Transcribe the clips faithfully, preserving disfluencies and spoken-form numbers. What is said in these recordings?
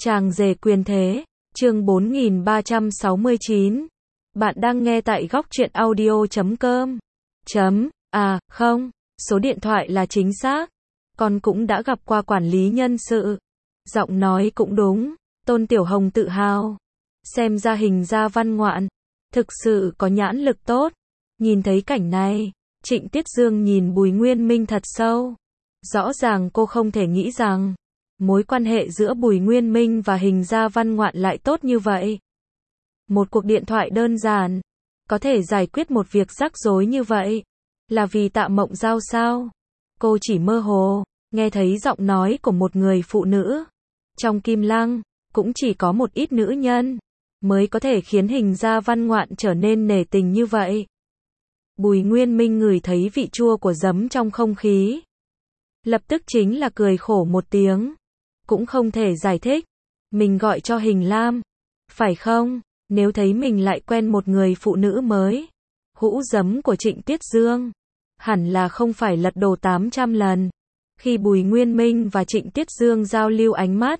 Chàng rể quyền thế, chương bốn nghìn ba trăm sáu mươi chín. Bạn đang nghe tại góc truyện audio chấm com. Chấm, à, không, số điện thoại là chính xác. Con cũng đã gặp qua quản lý nhân sự. Giọng nói cũng đúng, Tôn Tiểu Hồng tự hào. Xem ra hình ra văn ngoạn, thực sự có nhãn lực tốt. Nhìn thấy cảnh này, Trịnh Tiết Dương nhìn Bùi Nguyên Minh thật sâu. Rõ ràng cô không thể nghĩ rằng mối quan hệ giữa Bùi Nguyên Minh và hình gia văn ngoạn lại tốt như vậy. Một cuộc điện thoại đơn giản, có thể giải quyết một việc rắc rối như vậy. Là vì Tạ Mộng Giao sao? Cô chỉ mơ hồ, nghe thấy giọng nói của một người phụ nữ. Trong Kim Lăng, cũng chỉ có một ít nữ nhân, mới có thể khiến hình gia văn ngoạn trở nên nể tình như vậy. Bùi Nguyên Minh ngửi thấy vị chua của giấm trong không khí. Lập tức chính là cười khổ một tiếng. Cũng không thể giải thích. Mình gọi cho Hình Lam. Phải không? Nếu thấy mình lại quen một người phụ nữ mới. Hũ giấm của Trịnh Tiết Dương. Hẳn là không phải lật đổ tám trăm lần. Khi Bùi Nguyên Minh và Trịnh Tiết Dương giao lưu ánh mắt,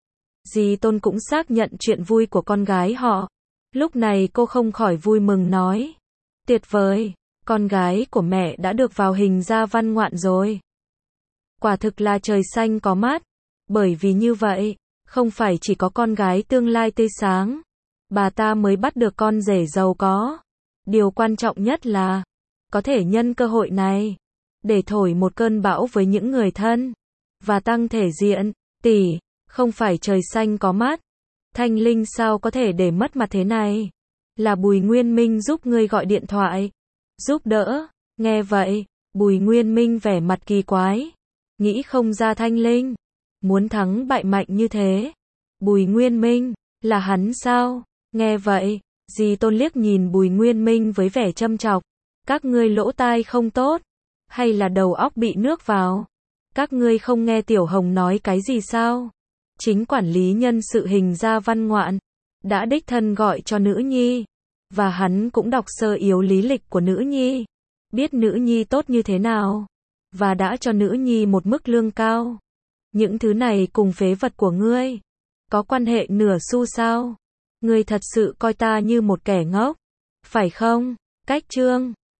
dì Tôn cũng xác nhận chuyện vui của con gái họ. Lúc này cô không khỏi vui mừng nói. Tuyệt vời, con gái của mẹ đã được vào hình gia văn ngoạn rồi. Quả thực là trời xanh có mắt. Bởi vì như vậy, không phải chỉ có con gái tương lai tươi sáng, bà ta mới bắt được con rể giàu có. Điều quan trọng nhất là, có thể nhân cơ hội này, để thổi một cơn bão với những người thân, và tăng thể diện. Tỷ, không phải trời xanh có mắt. Thanh Linh sao có thể để mất mặt thế này? Là Bùi Nguyên Minh giúp ngươi gọi điện thoại. Giúp đỡ. Nghe vậy, Bùi Nguyên Minh vẻ mặt kỳ quái. Nghĩ không ra Thanh Linh muốn thắng bại mạnh như thế. Bùi Nguyên Minh, là hắn sao? Nghe vậy, dì Tôn liếc nhìn Bùi Nguyên Minh với vẻ châm chọc. Các ngươi lỗ tai không tốt, hay là đầu óc bị nước vào? Các ngươi không nghe Tiểu Hồng nói cái gì sao? Chính quản lý nhân sự hình gia văn ngoạn đã đích thân gọi cho nữ nhi, và hắn cũng đọc sơ yếu lý lịch của nữ nhi, biết nữ nhi tốt như thế nào, và đã cho nữ nhi một mức lương cao. Những thứ này cùng phế vật của ngươi có quan hệ nửa xu sao? Ngươi thật sự coi ta như một kẻ ngốc, phải không? Cách chương